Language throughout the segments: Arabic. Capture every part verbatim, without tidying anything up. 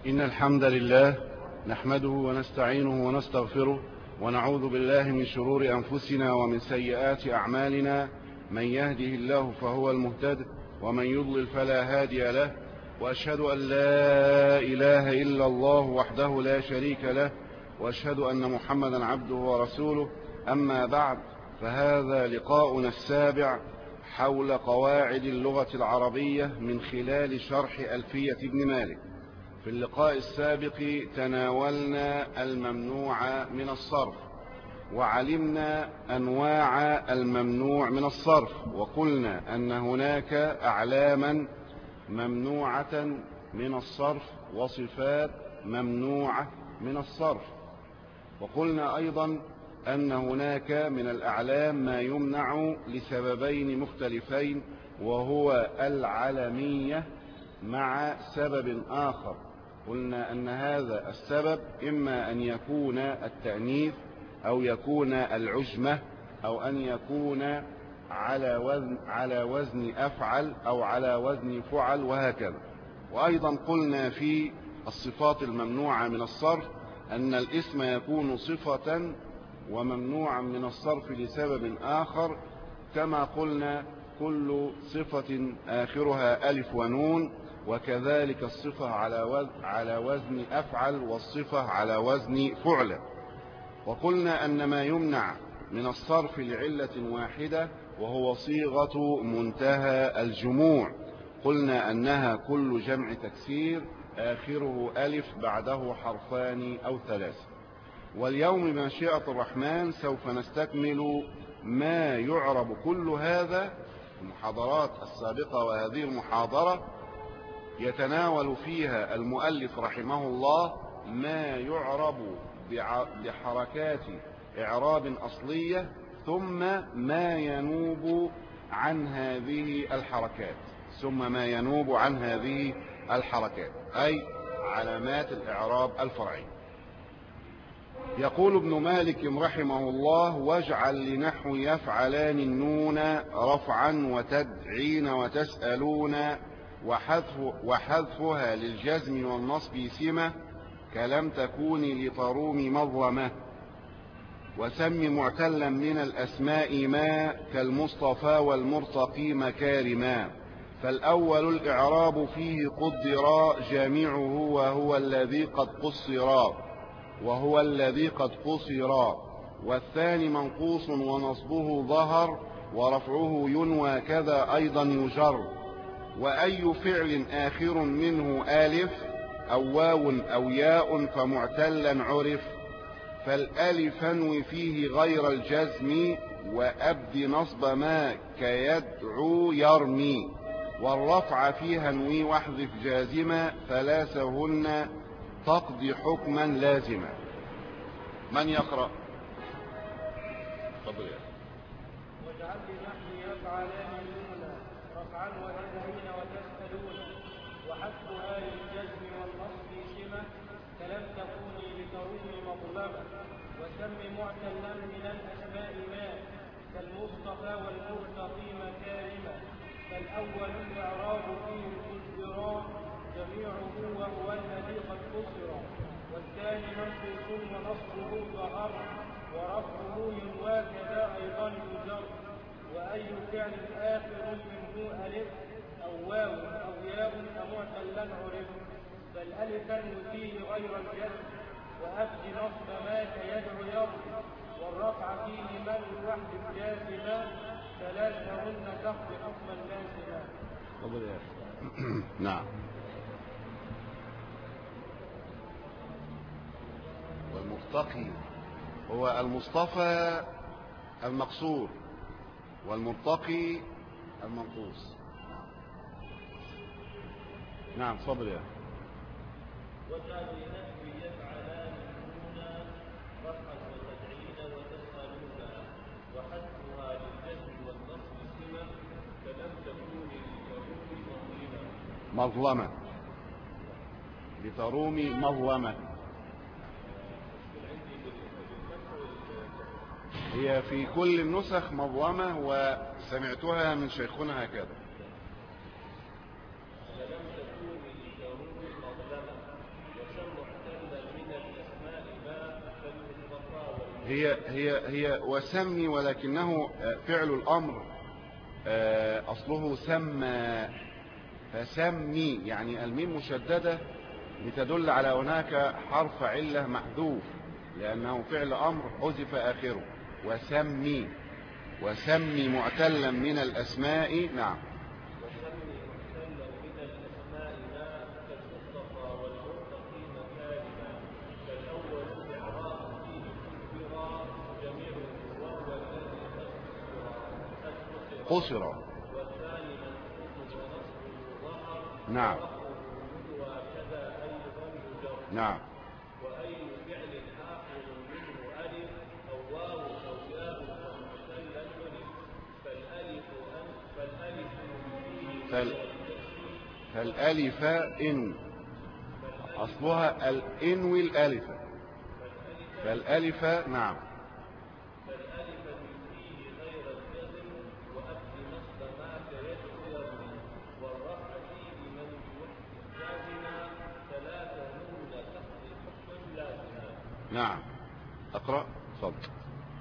إن الحمد لله نحمده ونستعينه ونستغفره ونعوذ بالله من شرور أنفسنا ومن سيئات أعمالنا. من يهده الله فهو المهتد ومن يضلل فلا هادي له، وأشهد أن لا إله إلا الله وحده لا شريك له، وأشهد أن محمدا عبده ورسوله. أما بعد، فهذا لقاؤنا السابع حول قواعد اللغة العربية من خلال شرح ألفية ابن مالك. في اللقاء السابق تناولنا الممنوع من الصرف، وعلمنا أنواع الممنوع من الصرف، وقلنا أن هناك أعلاما ممنوعة من الصرف وصفات ممنوعة من الصرف. وقلنا أيضا أن هناك من الأعلام ما يمنع لسببين مختلفين، وهو العلمية مع سبب آخر. قلنا أن هذا السبب إما أن يكون التأنيث أو يكون العجمة أو أن يكون على وزن على وزن أفعل أو على وزن فعل وهكذا. وأيضا قلنا في الصفات الممنوعة من الصرف أن الاسم يكون صفة وممنوعا من الصرف لسبب آخر، كما قلنا كل صفة آخرها ألف ونون، وكذلك الصفة على وزن, على وزن أفعل والصفة على وزن فعل. وقلنا أن ما يمنع من الصرف لعلة واحدة وهو صيغة منتهى الجموع. قلنا أنها كل جمع تكسير آخره ألف بعده حرفان أو ثلاثة. واليوم بمشيئة الرحمن سوف نستكمل ما يعرب كل هذا. المحاضرات السابقة وهذه المحاضرة يتناول فيها المؤلف رحمه الله ما يعرب بحركات إعراب أصلية، ثم ما ينوب عن هذه الحركات ثم ما ينوب عن هذه الحركات أي علامات الإعراب الفرعي. يقول ابن مالك رحمه الله: واجعل لنحو يفعلان النون رفعا وتدعين وتسألون، وحذف وحذفها للجزم والنصب سمة، كلم تكون لطروم مظلمة. وسم معتلا من الأسماء ما، كالمصطفى والمرتقي مكارما. فالأول الإعراب فيه قدرا جامعه وهو الذي قد قصرا وهو الذي قد قصرا. والثاني منقوص ونصبه ظهر، ورفعه ينوى كذا أيضا يجر. وأي فعل آخر منه آلف أو واو أو ياء فمعتلا عرف، فالألف انوي فيه غير الجزم، وأبد نصب ما كيدعو يرمي. والرفع فيها انوي واحذف جازما، ثلاثهن تقضي حكما لازما. من يقرأ؟ تفضل يا واجعل لنحو يفعلان النون رفعا وتدعين وتسألون، وحذفها للجزم والنصب سمة، كلم تكوني لتروم مظلمة. وسم معتلا من الأسماء ما، كالمصطفى والمرتقي مكارما. فالأول الإعراب فيه قدرا جميعه وهو الذي قد قصر. والثاني منقوص ونصبه ظهر، ورفعه ينوى كذا أيضا يجر. وأي فعل آخر منه ألف أو واو أو ياء فمعتلا عرف، فالألف فيه غير الجزم، وأبد نصب ما كيدعو يرمي. والرفع فيه من واحد جازما، ثلاثهن تقضي حكما لازما. نعم. والمرتقي هو المصطفى المقصور، والمرتقي المنقوص. نعم تفضل يا واجعل لنحو يفعلان النون رفعا وتدعين وتسألون، وحذفها للجزم والنصب سمة، كلم تكون لتروم مظلمة لترومي مظلمة. هي في كل النسخ مظلمة، وسمعتها من شيخنا هكذا. هي هي هي وسمي، ولكنه فعل الأمر أصله سمى، فسمي يعني الميم مشددة لتدل على هناك حرف علة محذوف، لأنه فعل أمر حذف آخره. وسمي وسمي معتلا من الأسماء. نعم. وسمي معتلا من الأسماء ما كالمصطفى والمرتقي مكارما، فالأول إعراب فيه كبرى جميعه وهو الذي قد قصر، والثاني منصوب ونصبه ظهر. نعم وكذا أيضا يجر. نعم. وأي فعل آخر منه ألف أو واو أو ياء أو مثلا ألف، فالألف أن فالألف فيه فال... فالألف إن أصلها الإن والألف، فالألف. نعم. فالألف فيه غير الجزم وأبد نصب ما كيجر يرمي، والرفع فيه من يوحد جازما، ثلاثة نون تقضي حكما لازما. نعم. أقرأ. تفضل.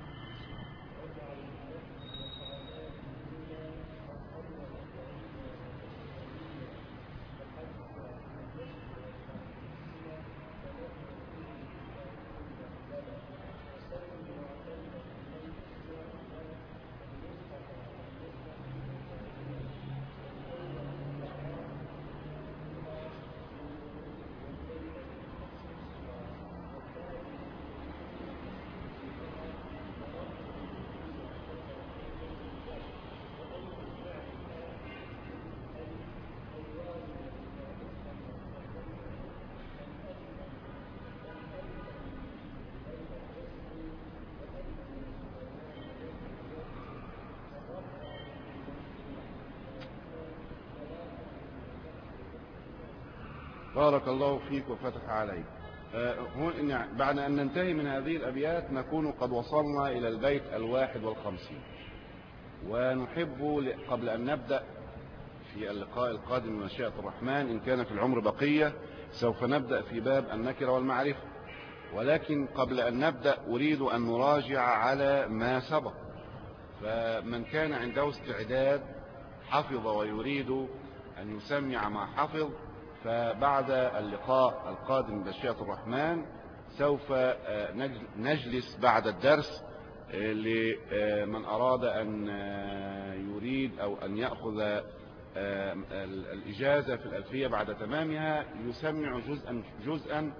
بارك الله فيك وفتح عليك. هون بعد أن ننتهي من هذه الأبيات نكون قد وصلنا إلى البيت الواحد والخمسين، ونحب قبل أن نبدأ في اللقاء القادم من مشيئة الرحمن إن كان في العمر بقية سوف نبدأ في باب النكرة والمعرفة، ولكن قبل أن نبدأ أريد أن نراجع على ما سبق. فمن كان عنده استعداد حفظ ويريد أن يسمع ما حفظ، فبعد اللقاء القادم بمشيئة الرحمن سوف نجلس بعد الدرس لمن أراد أن يريد أو أن يأخذ الإجازة في الألفية بعد تمامها يسمع جزءا جزءا،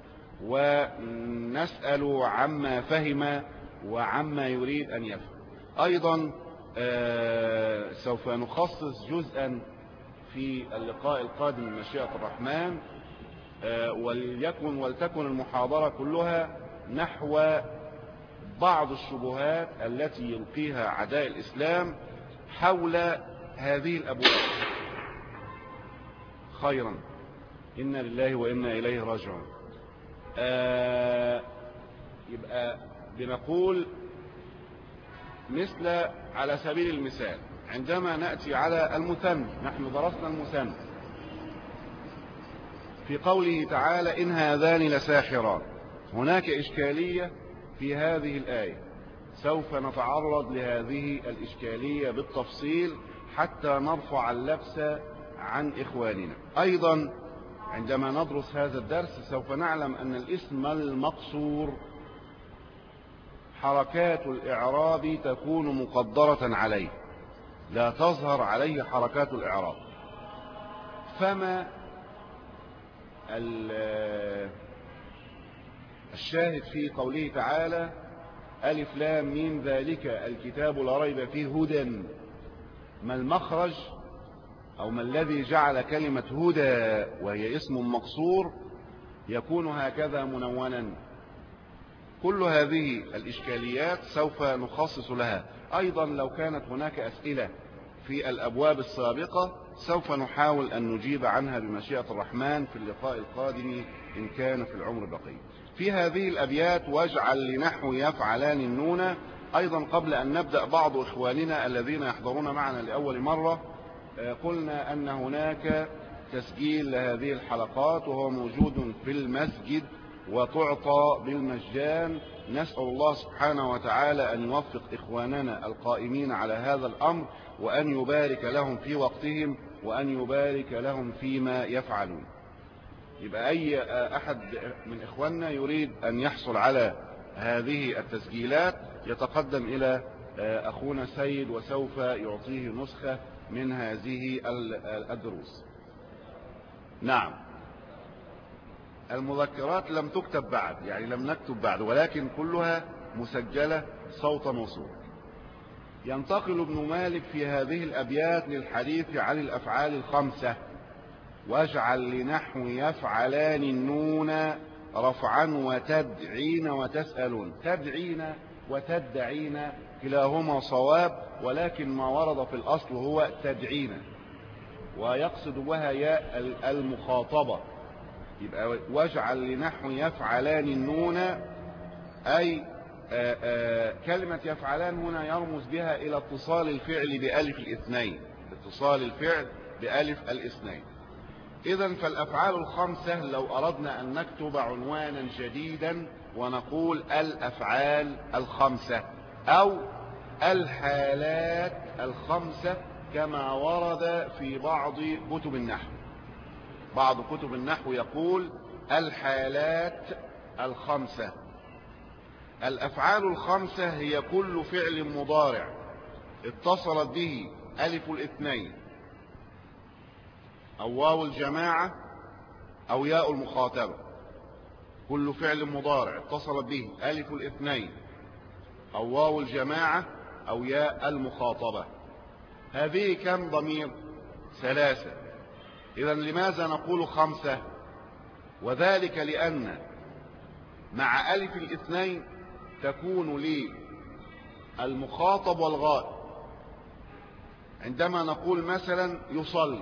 ونسأل عما فهم وعما يريد أن يفهم. أيضا سوف نخصص جزءا في اللقاء القادم من مشيئة الرحمن، وليكن ولتكن المحاضرة كلها نحو بعض الشبهات التي يلقيها أعداء الإسلام حول هذه الأبواب. خيرا، إنا لله وإنا إليه راجعون. آه يبقى بنقول مثل على سبيل المثال عندما نأتي على المثنى، نحن درسنا المثنى في قوله تعالى إن هذان لساحران، هناك إشكالية في هذه الآية، سوف نتعرض لهذه الإشكالية بالتفصيل حتى نرفع اللبس عن إخواننا. أيضا عندما ندرس هذا الدرس سوف نعلم أن الاسم المقصور حركات الإعراب تكون مقدرة عليه، لا تظهر عليه حركات الإعراب. فما الشاهد في قوله تعالى ألف لام ميم ذلك الكتاب لا ريب فيه هدى، ما المخرج أو ما الذي جعل كلمة هدى وهي اسم مقصور يكون هكذا منونا؟ كل هذه الإشكاليات سوف نخصص لها. أيضا لو كانت هناك أسئلة في الأبواب السابقة سوف نحاول أن نجيب عنها بمشيئة الرحمن في اللقاء القادم إن كان في العمر بقية. في هذه الأبيات واجعل لنحو يفعلان النون. أيضا قبل أن نبدأ بعض إخواننا الذين يحضرون معنا لأول مرة قلنا أن هناك تسجيل لهذه الحلقات وهو موجود في المسجد وتعطى بالمجان. نسأل الله سبحانه وتعالى أن يوفق إخواننا القائمين على هذا الأمر، وأن يبارك لهم في وقتهم، وأن يبارك لهم فيما يفعلون. يبقى أي أحد من إخواننا يريد أن يحصل على هذه التسجيلات يتقدم إلى أخونا سيد، وسوف يعطيه نسخة من هذه الدروس. نعم، المذكرات لم تكتب بعد، يعني لم نكتب بعد، ولكن كلها مسجلة صوتا وصورة. ينتقل ابن مالك في هذه الأبيات للحديث عن الأفعال الخمسة: واجعل لنحو يفعلان النون رفعا وتدعين وتسألون. تدعين وتدعين كلاهما صواب، ولكن ما ورد في الأصل هو تدعين، ويقصد بها ياء المخاطبة. يبقى واجعل لنحو يفعلان النون، أي آآ آآ كلمة يفعلان هنا يرمز بها إلى اتصال الفعل بألف الاثنين، اتصال الفعل بألف الاثنين. إذن فالأفعال الخمسة لو أردنا أن نكتب عنوانا جديدا ونقول الأفعال الخمسة أو الحالات الخمسة، كما ورد في بعض كتب النحو. بعض كتب النحو يقول الحالات الخمسة. الأفعال الخمسة هي كل فعل مضارع اتصلت به ألف الاثنين أو واو الجماعة أو ياء المخاطبة. كل فعل مضارع اتصلت به ألف الاثنين أو واو الجماعة أو ياء المخاطبة. هذه كم ضمير؟ ثلاثة. إذن لماذا نقول خمسة؟ وذلك لأن مع ألف الاثنين تكون لي المخاطب والغائب. عندما نقول مثلا يصلي،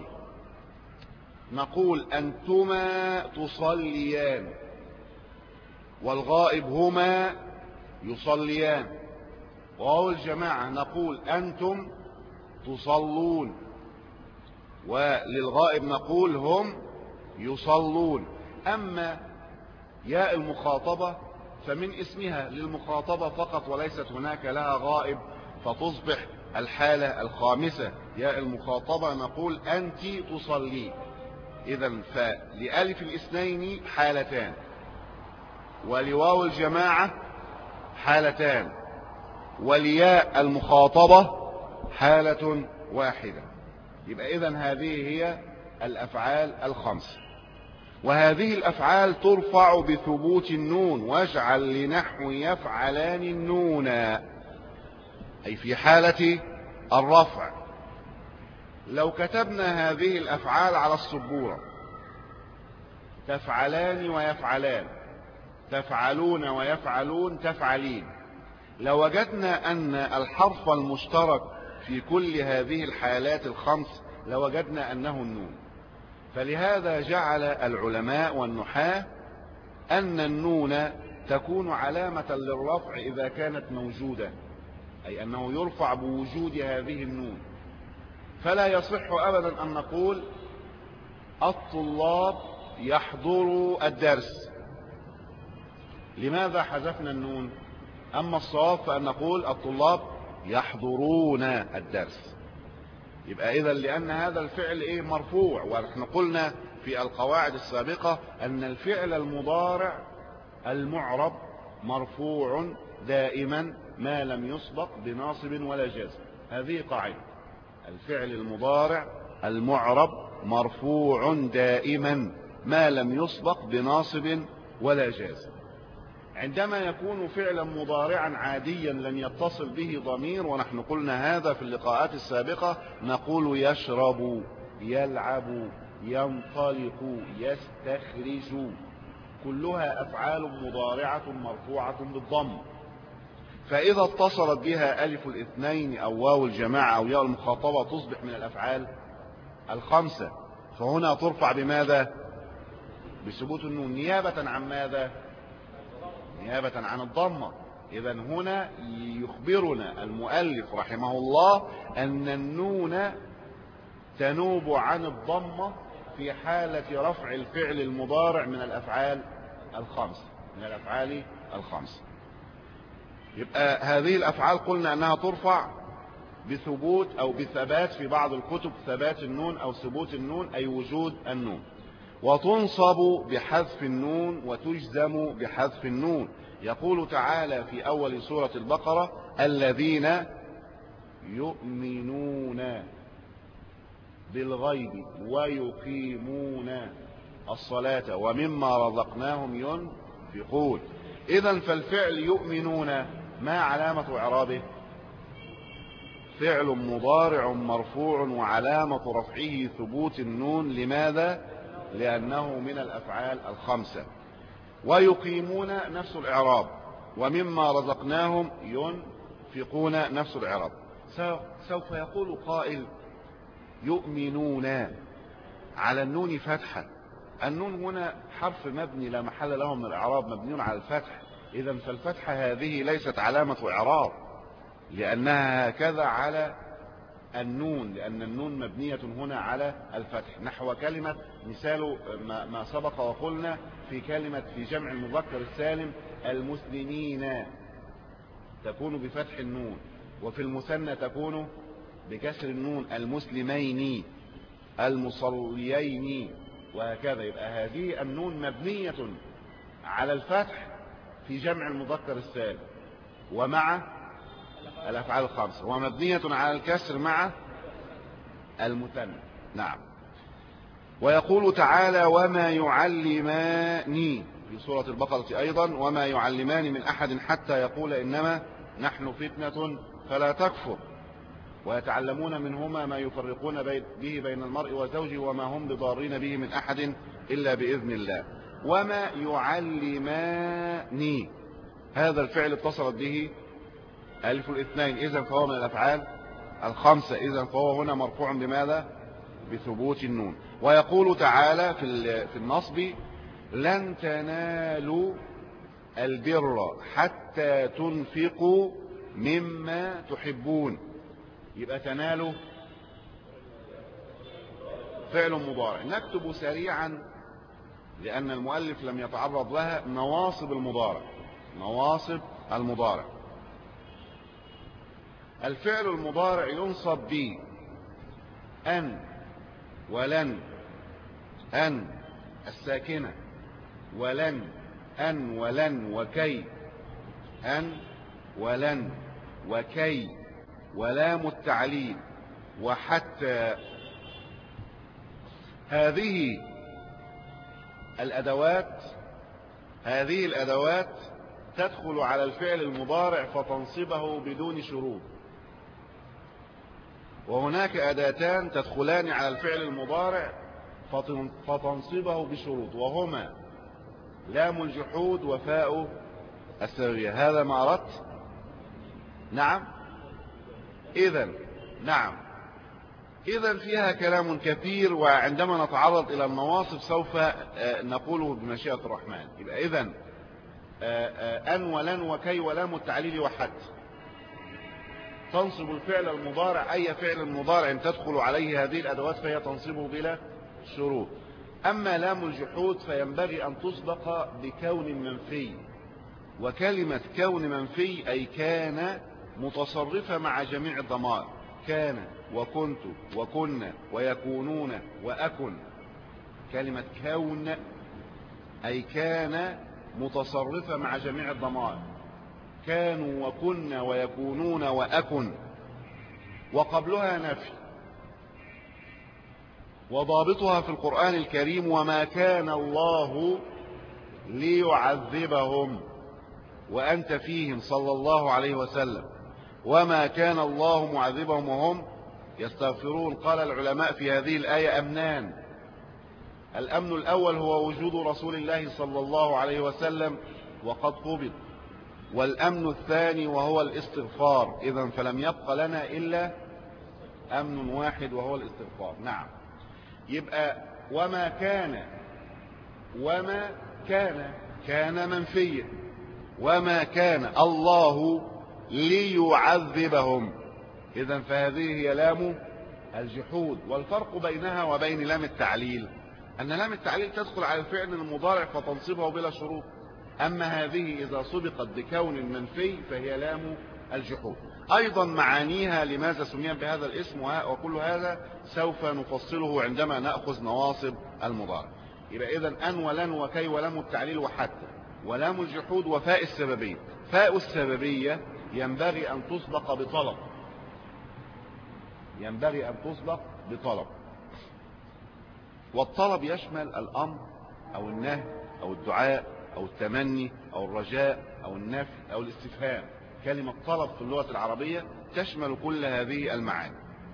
نقول أنتما تصليان، والغائب هما يصليان. وهو الجماعة نقول أنتم تصلون، وللغائب نقول هم يصلون. أما ياء المخاطبة فمن اسمها للمخاطبة فقط، وليست هناك لها غائب، فتصبح الحالة الخامسة ياء المخاطبة، نقول أنت تصلين. إذن فلألف الاثنين حالتان، ولواو الجماعة حالتان، ولياء المخاطبة حالة واحدة. يبقى إذن هذه هي الأفعال الخمسة. وهذه الأفعال ترفع بثبوت النون. واجعل لنحو يفعلان النون، أي في حالة الرفع. لو كتبنا هذه الأفعال على السبورة، تفعلان ويفعلان، تفعلون ويفعلون، تفعلين، لوجدنا أن الحرف المشترك في كل هذه الحالات الخمس لوجدنا أنه النون. فلهذا جعل العلماء والنحاة أن النون تكون علامة للرفع إذا كانت موجودة، أي أنه يرفع بوجود هذه النون. فلا يصح أبدا أن نقول الطلاب يحضروا الدرس. لماذا حذفنا النون؟ أما الصواب فأن نقول الطلاب يحضرون الدرس. يبقى إذا لأن هذا الفعل إيه؟ مرفوع. ونحن قلنا في القواعد السابقة أن الفعل المضارع المعرب مرفوع دائما ما لم يسبق بناصب ولا جازم. هذه قاعدة. الفعل المضارع المعرب مرفوع دائما ما لم يسبق بناصب ولا جازم. عندما يكون فعلا مضارعا عاديا لن يتصل به ضمير، ونحن قلنا هذا في اللقاءات السابقة، نقول يشرب، يلعب، ينطلق، يستخرج، كلها أفعال مضارعة مرفوعة بالضم. فإذا اتصلت بها ألف الاثنين أو واو الجماعة أو ياء المخاطبة تصبح من الأفعال الخمسة. فهنا ترفع بماذا؟ بثبوت النون، نيابة عن ماذا؟ نيابة عن الضمة. إذا هنا يخبرنا المؤلف رحمه الله أن النون تنوب عن الضمة في حالة رفع الفعل المضارع من الأفعال الخمسة. من الأفعال الخمسة. يبقى هذه الأفعال قلنا أنها ترفع بثبوت أو بثبات، في بعض الكتب ثبات النون أو ثبوت النون أي وجود النون، وتنصب بحذف النون وتجزم بحذف النون. يقول تعالى في أول سورة البقرة: الذين يؤمنون بالغيب ويقيمون الصلاة ومما رزقناهم ينفقون. إذن فالفعل يؤمنون ما علامة إعرابه؟ فعل مضارع مرفوع وعلامة رفعه ثبوت النون. لماذا؟ لأنه من الأفعال الخمسة. ويقيمون نفس الإعراب، ومما رزقناهم ينفقون نفس الإعراب. سوف يقول قائل: يؤمنون على النون فتحة، النون هنا حرف مبني لا محل له من الإعراب، مبني على الفتح. إذن فالفتحة هذه ليست علامة إعراب، لأنها هكذا على النون، لأن النون مبنية هنا على الفتح. نحو كلمة مثال ما سبق وقلنا في كلمة في جمع المذكر السالم: المسلمين تكون بفتح النون، وفي المثنى تكون بكسر النون: المسلمين، المصليين، وهكذا. يبقى هذه النون مبنية على الفتح في جمع المذكر السالم ومع الأفعال الخمسة، ومبنية على الكسر مع المثنى. نعم. ويقول تعالى: وما يعلمان، في سورة البقرة أيضا: وما يعلمان من أحد حتى يقول إنما نحن فتنة فلا تكفر، ويتعلمون منهما ما يفرقون به بين المرء وزوجه وما هم بضارين به من أحد إلا بإذن الله. وما يعلمان، هذا الفعل اتصلت به ألف الاثنين، إذن فهو من الأفعال الخمسة، إذن فهو هنا مرفوع بماذا؟ بثبوت النون. ويقول تعالى في النصب: لن تنالوا البر حتى تنفقوا مما تحبون. يبقى تنالوا فعل مضارع. نكتب سريعا لأن المؤلف لم يتعرض لها نواصب المضارع. نواصب المضارع: الفعل المضارع ينصب ب أن ولن، أن الساكنة، ولن، أن ولن وكي، أن ولن وكي، ولام التعليل، وحتى. هذه الأدوات هذه الأدوات تدخل على الفعل المضارع فتنصبه بدون شروط، وهناك أداتان تدخلان على الفعل المضارع فتنصبه بشروط، وهما لام الجحود وفاء السببية. هذا ما أردت. نعم. إذن نعم إذن فيها كلام كثير، وعندما نتعرض إلى النواصب سوف نقوله بمشيئة الرحمن. يبقى إذن أن ولن وكي ولام التعليل وحتى تنصب الفعل المضارع. أي فعل مضارع تدخل عليه هذه الأدوات فهي تنصبه بلا شروط. أما لام الجحود فينبغي أن تسبق بكون منفي، وكلمة كون منفي أي كان متصرفة مع جميع الضمائر: كان وكنت وكنا ويكونون وأكن. كلمة كون أي كان متصرفة مع جميع الضمائر: كانوا وكنا ويكونون وأكن، وقبلها نفي. وضابطها في القرآن الكريم: وما كان الله ليعذبهم وأنت فيهم، صلى الله عليه وسلم، وما كان الله معذبهم وهم يستغفرون. قال العلماء في هذه الآية أمنان: الأمن الأول هو وجود رسول الله صلى الله عليه وسلم وقد قبض، والأمن الثاني وهو الاستغفار. إذن فلم يبق لنا إلا أمن واحد وهو الاستغفار. نعم. يبقى وما كان وما كان كان منفيا، وما كان الله ليعذبهم. إذن فهذه هي لام الجحود. والفرق بينها وبين لام التعليل أن لام التعليل تدخل على الفعل المضارع فتنصبه بلا شروط، أما هذه إذا سبقت بكون منفي فهي لام الجحود. أيضا معانيها لماذا سميت بهذا الاسم وكل هذا سوف نفصله عندما نأخذ نواصب المضارع. يبقى إذن أن ولن وكي ولام التعليل وحتى ولام الجحود وفاء السببية. فاء السببية ينبغي أن تسبق بطلب، ينبغي أن تسبق بطلب، والطلب يشمل الأمر أو النهي أو الدعاء أو التمني أو الرجاء أو النفي أو الاستفهام. كلمة طلب في اللغة العربية تشمل كل هذه المعاني.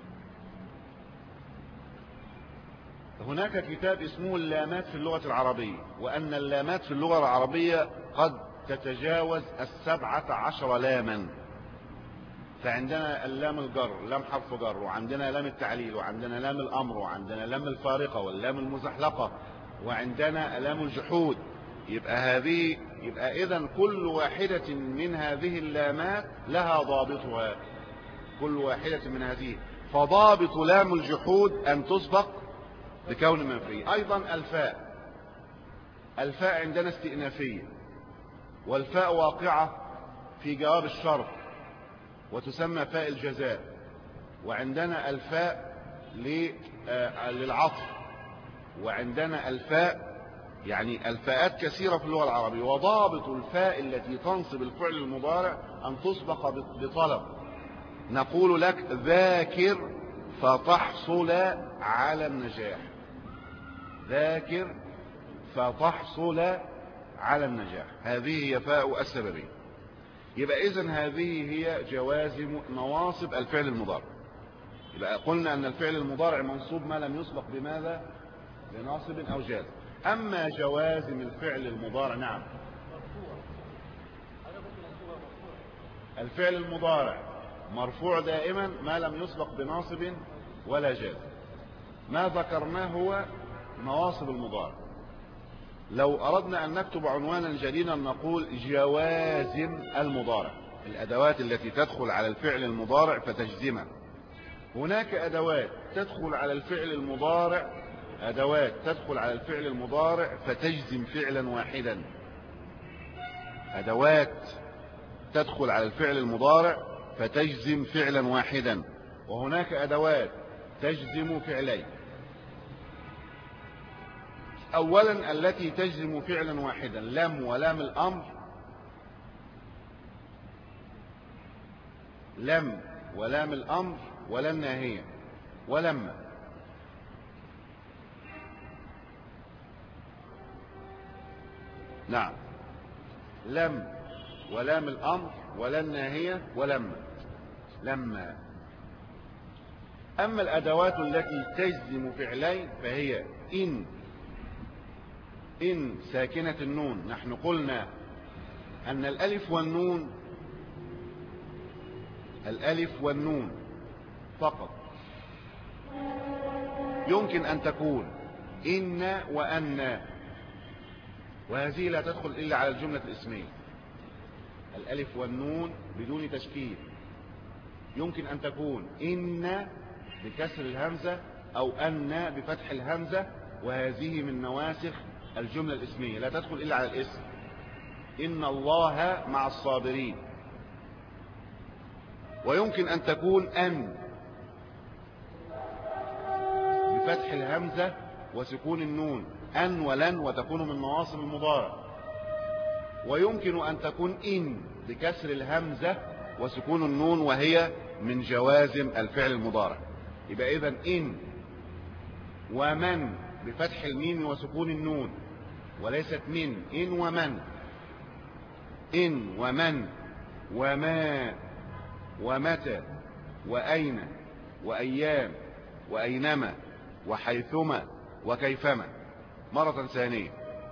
هناك كتاب اسمه اللامات في اللغة العربية، وأن اللامات في اللغة العربية قد تتجاوز السبعة عشر لاما. فعندنا اللام الجر، لام حرف جر، وعندنا لام التعليل، وعندنا لام الأمر، وعندنا لام الفارقة واللام المزحلقة، وعندنا لام الجحود. يبقى هذه يبقى إذن كل واحدة من هذه اللامات لها ضابطها، كل واحدة من هذه. فضابط لام الجحود أن تسبق بكون منفي. أيضا الفاء، الفاء عندنا استئنافية، والفاء واقعة في جواب الشرط وتسمى فاء الجزاء. وعندنا الفاء للعطف، وعندنا الفاء، يعني الفاءات كثيرة في اللغة العربية. وضابط الفاء التي تنصب الفعل المضارع أن تسبق بطلب. نقول لك ذاكر فتحصل على النجاح، ذاكر فتحصل على النجاح. هذه هي فاء السببية. يبقى إذن هذه هي جوازم نواصب الفعل المضارع. يبقى قلنا أن الفعل المضارع منصوب ما لم يسبق بماذا؟ بناصب أو جازم. أما جوازم الفعل المضارع، نعم، الفعل المضارع مرفوع دائما ما لم يسبق بناصب ولا جازم. ما ذكرناه هو نواصب المضارع. لو أردنا أن نكتب عنوانا جديدا نقول جوازم المضارع، الأدوات التي تدخل على الفعل المضارع فتجزمه. هناك أدوات تدخل على الفعل المضارع، أدوات تدخل على الفعل المضارع فتجزم فعلا واحدا، أدوات تدخل على الفعل المضارع فتجزم فعلا واحدا. وهناك أدوات تجزم فعلين. أولا التي تجزم فعلا واحدا، لم ولام الأمر، لم ولام الأمر ولا الناهية ولما. نعم، لم ولام الأمر ولا الناهية ولما، لما. أما الأدوات التي تجزم فعلين فهي إن، إن ساكنة النون. نحن قلنا أن الألف والنون، الألف والنون فقط يمكن أن تكون إن وأن، وهذه لا تدخل إلا على الجملة الاسمية. الألف والنون بدون تشكيل يمكن أن تكون إن بكسر الهمزة أو أن بفتح الهمزة، وهذه من نواسخ الجملة الاسمية لا تدخل إلا على الاسم. إن الله مع الصابرين. ويمكن أن تكون أن بفتح الهمزة وسكون النون، أن ولن، وتكون من نواصب المضارع. ويمكن أن تكون إن بكسر الهمزة وسكون النون، وهي من جوازم الفعل المضارع. يبقى إذن إن ومن بفتح الميم وسكون النون، وليست من. إن ومن، إن ومن وما ومتى وأين وأيام وأينما وحيثما وكيفما. مرة ثانية،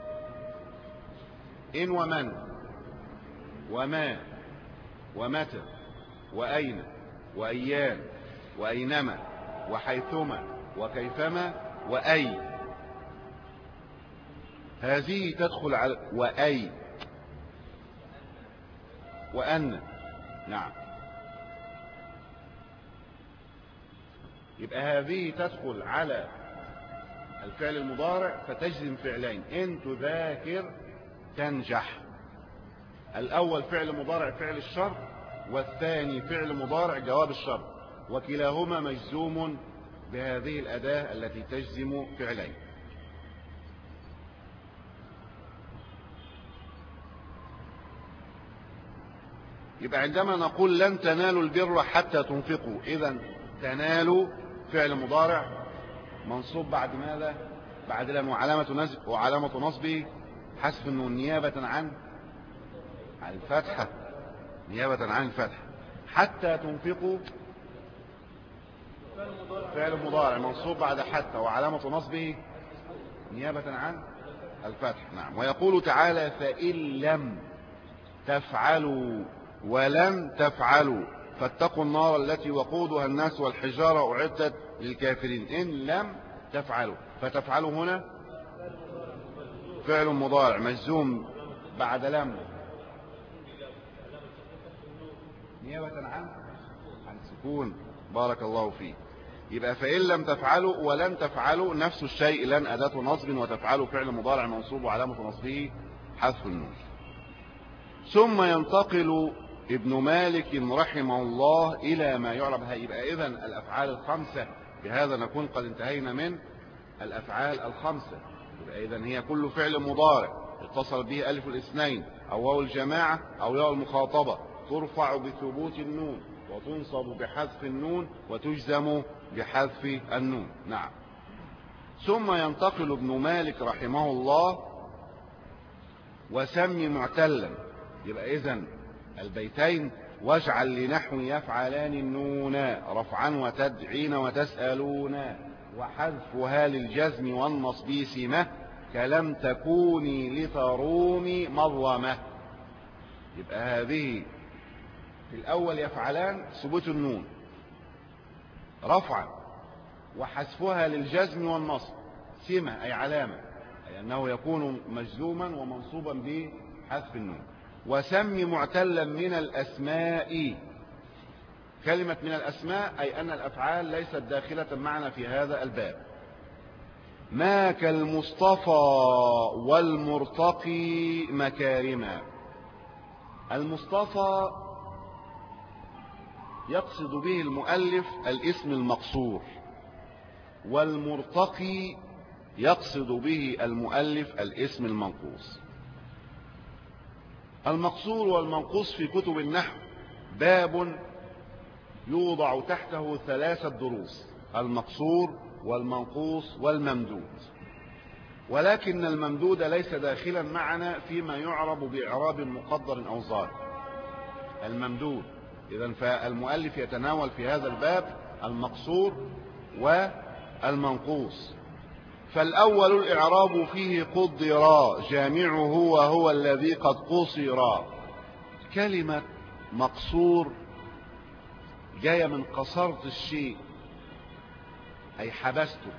إن ومن وما ومتى وأين وأيام وأينما وحيثما وكيفما وأي، هذه تدخل على وأي وأن. نعم، يبقى هذه تدخل على الفعل المضارع فتجزم فعلين. إن تذاكر تنجح، الأول فعل مضارع فعل الشر، والثاني فعل مضارع جواب الشر، وكلاهما مجزوم بهذه الأداة التي تجزم فعلين. يبقى عندما نقول لن تنالوا البر حتى تنفقوا، إذن تنالوا فعل مضارع منصوب بعد ماذا؟ بعد لم وعلامة نصب وعلامة نصبه حذف النون نيابة عن الفتحة، نيابة عن الفتحة. حتى تنفقوا فعل مضارع منصوب بعد حتى وعلامة نصبه نيابة عن الفتح. نعم. ويقول تعالى فإن لم تفعلوا ولن تفعلوا فاتقوا النار التي وقودها الناس والحجارة أعدت للكافرين. إن لم تفعلوا، فتفعلوا هنا فعل مضارع مجزوم بعد لم نيابة عن عن سكون. بارك الله فيه. يبقى فإن لم تفعلوا ولن تفعلوا نفس الشيء، لن أداة نصب وتفعلوا فعل مضارع منصوب وعلامة نصبه حذف النون. ثم ينتقل ابن مالك رحمه الله إلى ما يعرب. يبقى إذن الأفعال الخمسة، بهذا نكون قد انتهينا من الأفعال الخمسة. يبقى إذن هي كل فعل مضارع اتصل به ألف الاثنين أو واو الجماعة أو ياء المخاطبة ترفع بثبوت النون وتنصب بحذف النون وتجزم بحذف النون. نعم. ثم ينتقل ابن مالك رحمه الله وسمي معتلا. يبقى إذن البيتين واجعل لنحو يفعلان النون رفعا وتدعين وتسألون وحذفها للجزم والنصب سمة كلم تكوني لترومي مظلمة. يبقى هذه في الأول يفعلان ثبوت النون رفعا وحذفها للجزم والنصب سمة أي علامة، أي أنه يكون مجزوما ومنصوبا بحذف النون. وسم معتلا من الأسماء. كلمة من الأسماء أي أن الأفعال ليست داخلة معنا في هذا الباب. ما كالمصطفى والمرتقي مكارما. المصطفى يقصد به المؤلف الاسم المقصور، والمرتقي يقصد به المؤلف الاسم المنقوص. المقصور والمنقوص في كتب النحو باب يوضع تحته ثلاثة دروس: المقصور والمنقوص والممدود. ولكن الممدود ليس داخلا معنا فيما يعرب بإعراب مقدر أو ظاهر. الممدود إذن فالمؤلف يتناول في هذا الباب المقصور والمنقوص. فالأول الإعراب فيه قدرا جامعه وهو الذي قد قصرا. كلمة مقصور جاية من قصرت الشيء أي حبسته.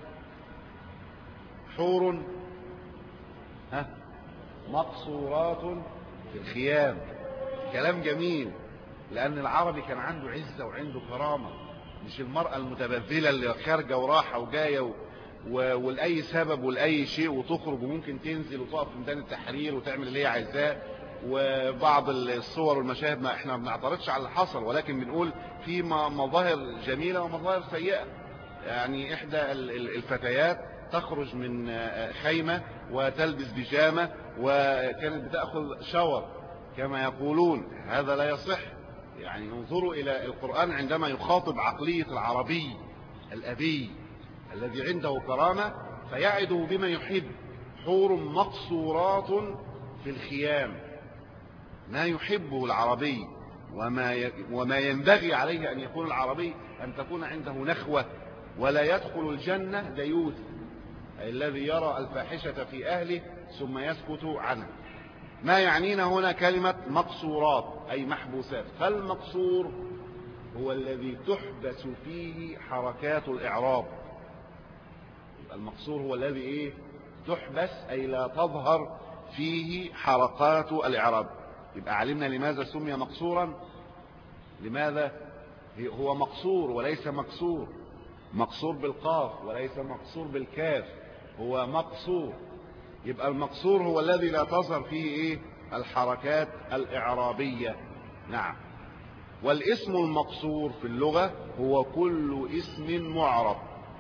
حور ها مقصورات في الخيام. كلام جميل، لأن العربي كان عنده عزة وعنده كرامة، مش المرأة المتبذلة اللي خارجة وراحة وجاية ولأي سبب ولأي شيء وتخرج وممكن تنزل وتقف في ميدان التحرير وتعمل اللي هي عايزاه. وبعض الصور والمشاهد ما احنا ما بنعترضش على اللي حصل، ولكن بنقول في مظاهر جميلة ومظاهر سيئة. يعني إحدى الفتيات تخرج من خيمة وتلبس بيجامة وكانت بتأخذ شاور كما يقولون. هذا لا يصح. يعني انظروا إلى القرآن عندما يخاطب عقلية العربي الأبي الذي عنده كرامة فيعده بما يحب. حور مقصورات في الخيام، ما يحبه العربي وما وما ينبغي عليه أن يكون العربي أن تكون عنده نخوة. ولا يدخل الجنة ديوث، الذي يرى الفاحشة في أهله ثم يسكت عنها. ما يعنينا هنا كلمة مقصورات أي محبوسات. فالمقصور هو الذي تحبس فيه حركات الإعراب. المقصور هو الذي إيه؟ تحبس أي لا تظهر فيه حركات الإعراب. يبقى علمنا لماذا سمي مقصورا. لماذا هو مقصور وليس مكسور. مقصور بالقاف وليس مقصور بالكاف، هو مقصور. يبقى المقصور هو الذي لا تظهر فيه إيه؟ الحركات الإعرابية. نعم. والاسم المقصور في اللغة هو كل اسم معرب.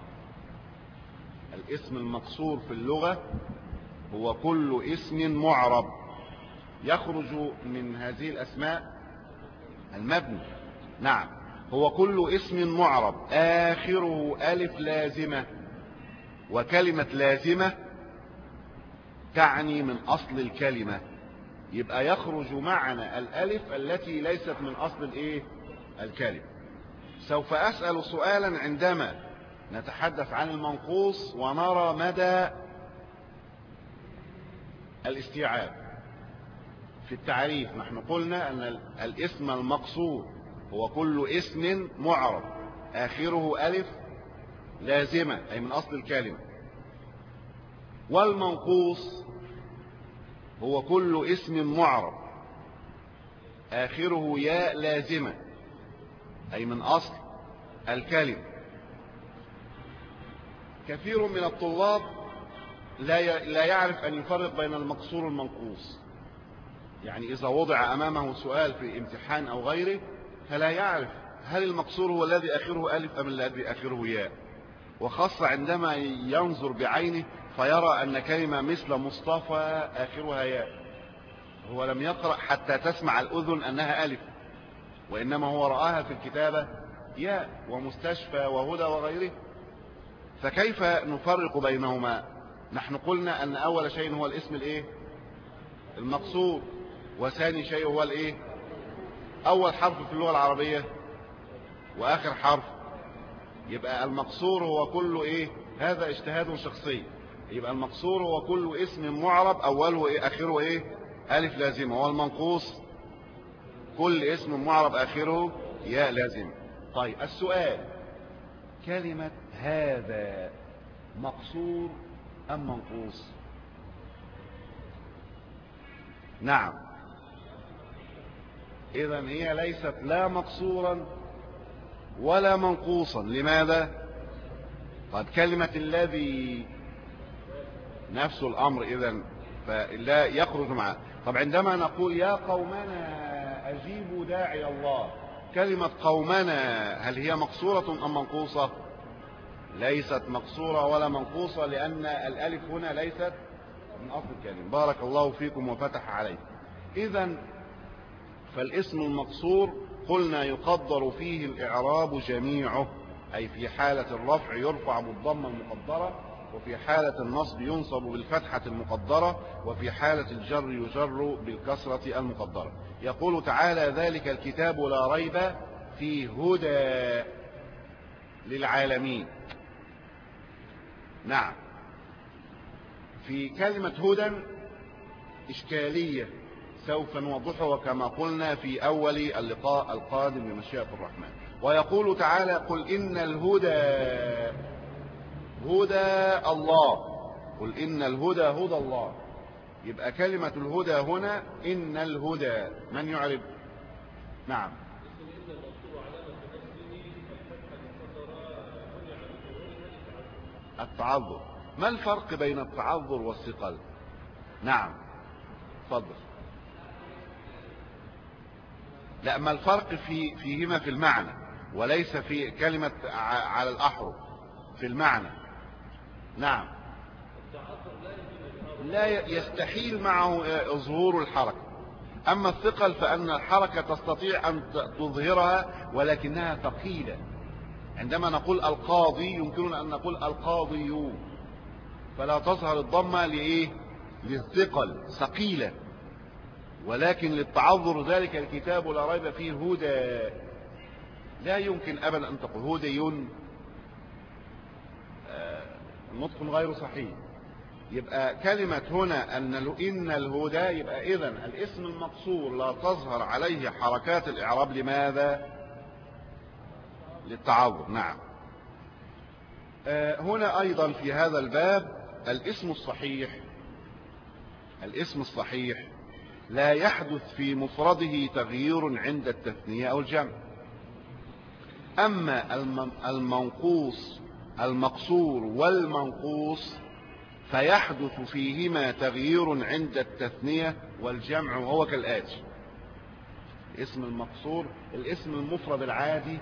الاسم المقصور في اللغة هو كل اسم معرب يخرج من هذه الأسماء المبني. نعم. هو كل اسم معرب آخره ألف لازمة، وكلمة لازمة تعني من أصل الكلمة، يبقى يخرج معنى الألف التي ليست من أصل الإيه؟ الكلمة. سوف أسأل سؤالا عندما نتحدث عن المنقوص ونرى مدى الاستيعاب في التعريف. نحن قلنا أن الاسم المقصور هو كل اسم معرب آخره ألف لازمة أي من أصل الكلمة، والمنقوص هو كل اسم معرب آخره ياء لازمة أي من أصل الكلمة. كثير من الطلاب لا لا يعرف أن يفرق بين المقصور والمنقوص. يعني إذا وضع أمامه سؤال في امتحان أو غيره فلا يعرف هل المقصور هو الذي آخره ألف أم الذي آخره ياء، وخاصة عندما ينظر بعينه فيرى أن كلمة مثل مصطفى آخرها ياء، هو لم يقرأ حتى تسمع الأذن أنها ألف، وإنما هو رآها في الكتابة ياء، ومستشفى وهدى وغيره. فكيف نفرق بينهما؟ نحن قلنا أن أول شيء هو الاسم الإيه؟ المقصور، وثاني شيء هو الإيه؟ أول حرف في اللغة العربية وآخر حرف. يبقى المقصور هو كل إيه؟ هذا اجتهاد شخصي. يبقى المقصور هو كل اسم معرب أوله إيه؟ آخره إيه؟ ألف لازمة. والمنقوص كل اسم معرب آخره ياء لازمة. طيب السؤال، كلمة هذا مقصور أم منقوص؟ نعم. إذن هي ليست لا مقصورا ولا منقوصا. لماذا؟ قد كلمة الذي نفس الأمر، إذن فلا يخرج معه. طب عندما نقول يا قومنا أجيبوا داعي الله، كلمة قومنا هل هي مقصورة أم منقوصة؟ ليست مقصورة ولا منقوصة، لأن الألف هنا ليست من أصل الكلمة. بارك الله فيكم وفتح عليكم. إذن فالاسم المقصور قلنا يقدر فيه الإعراب جميعه، أي في حالة الرفع يرفع بالضمة المقدرة، وفي حالة النصب ينصب بالفتحة المقدرة، وفي حالة الجر يجر بالكسرة المقدرة. يقول تعالى ذلك الكتاب لا ريب فيه هدى للعالمين. نعم. في كلمة هدى إشكالية سوف نوضحها كما قلنا في أول اللقاء القادم بمشيئة الرحمن. ويقول تعالى قل إن الهدى هدى الله، قل إن الهدى هدى الله. يبقى كلمة الهدى هنا إن الهدى، من يعرب؟ نعم. التعذر. ما الفرق بين التعذر والثقل؟ نعم تفضل. لا، ما الفرق في فيهما في المعنى وليس في كلمة على الأحرف، في المعنى. نعم. لا يستحيل معه ظهور الحركة. أما الثقل فأن الحركة تستطيع أن تظهرها ولكنها ثقيلة. عندما نقول القاضي يمكننا أن نقول القاضي، فلا تظهر الضمة لإيه؟ للثقل، ثقيلة. ولكن للتعذر ذلك الكتاب لا ريب فيه هدى، لا يمكن أبدا أن تقول هدي، نطق غير صحيح. يبقى كلمة هنا أن إن الهدى، يبقى إذن الاسم المقصور لا تظهر عليه حركات الإعراب. لماذا؟ للتعذر. نعم. هنا أيضا في هذا الباب الاسم الصحيح، الاسم الصحيح لا يحدث في مفرده تغيير عند التثنية أو الجمع. أما المنقوص المقصور والمنقوص فيحدث فيهما تغيير عند التثنية والجمع، وهو كالآتي: اسم المقصور الاسم المفرد العادي.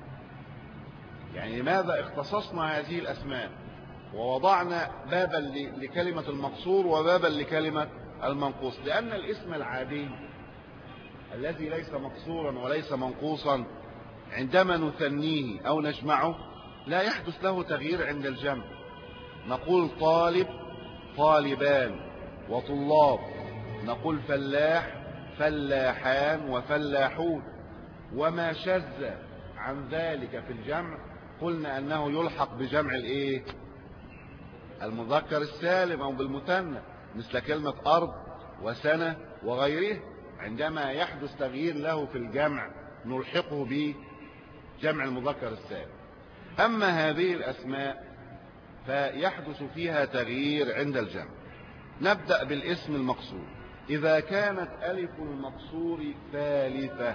يعني لماذا اختصصنا هذه الأسماء ووضعنا بابا لكلمة المقصور وبابا لكلمة المنقوص؟ لأن الاسم العادي الذي ليس مقصورا وليس منقوصا عندما نثنيه أو نجمعه لا يحدث له تغيير عند الجمع. نقول طالب طالبان وطلاب، نقول فلاح فلاحان وفلاحون، وما شذ عن ذلك في الجمع قلنا أنه يلحق بجمع الايه المذكر السالم أو بالمثنى، مثل كلمة أرض وسنة وغيره. عندما يحدث تغيير له في الجمع نلحقه بجمع المذكر السالم. أما هذه الأسماء فيحدث فيها تغيير عند الجمع. نبدأ بالاسم المقصور. إذا كانت ألف المقصور ثالثة،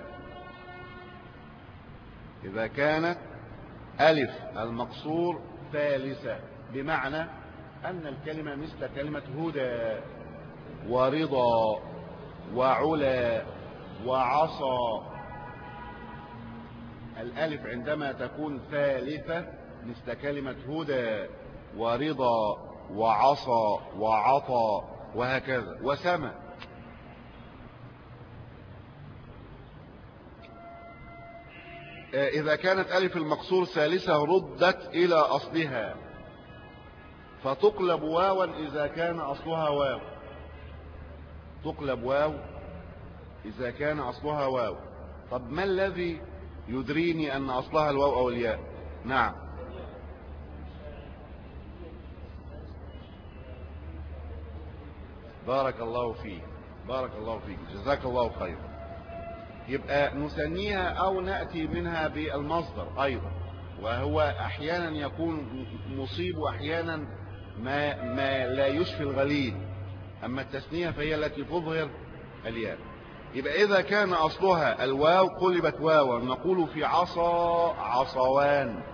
إذا كانت ألف المقصور ثالثة بمعنى أن الكلمة مثل كلمة هدى ورضا وعلا وعصى. الألف عندما تكون ثالثة مثل كلمة هدى ورضا وعصى وعطى وهكذا وسمى. إذا كانت ألف المقصور ثالثة ردت إلى أصلها فتقلب واوا إذا كان أصلها واو، تقلب واو إذا كان أصلها واو. طب ما الذي يدريني أن أصلها الواو أو الياء؟ نعم، بارك الله فيك، بارك الله فيك، جزاك الله خير. يبقى نثنيها أو نأتي منها بالمصدر أيضا، وهو أحيانا يكون مصيب وأحيانا ما, ما لا يشفي الغليل. أما التثنية فهي التي تظهر الياء. يبقى إذا كان أصلها الواو قلبت واوا، نقول في عصا عصوان،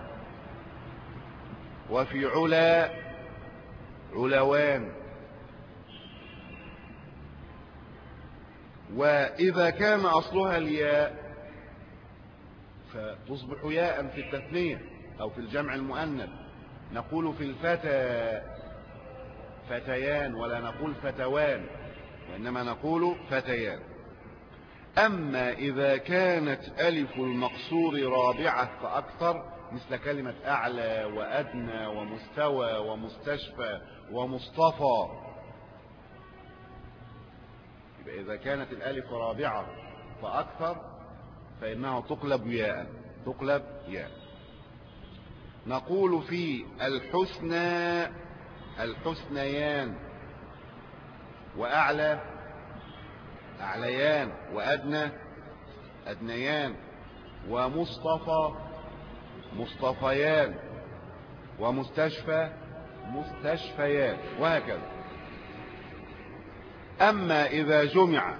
وفي علا علوان. وإذا كان أصلها الياء فتصبح ياء في التثنية أو في الجمع المؤنث، نقول في الفتى فتيان ولا نقول فتوان، وإنما نقول فتيان. أما إذا كانت ألف المقصور رابعة فأكثر مثل كلمة أعلى وأدنى ومستوى ومستشفى ومصطفى، يبقى إذا كانت الألف رابعة فأكثر فإنها تقلب ياء، تقلب ياء. نقول في الحسنى الحسنيان، وأعلى أعليان، وأدنى أدنيان، ومصطفى مصطفيان، ومستشفى مستشفيان، وهكذا. أما إذا جمع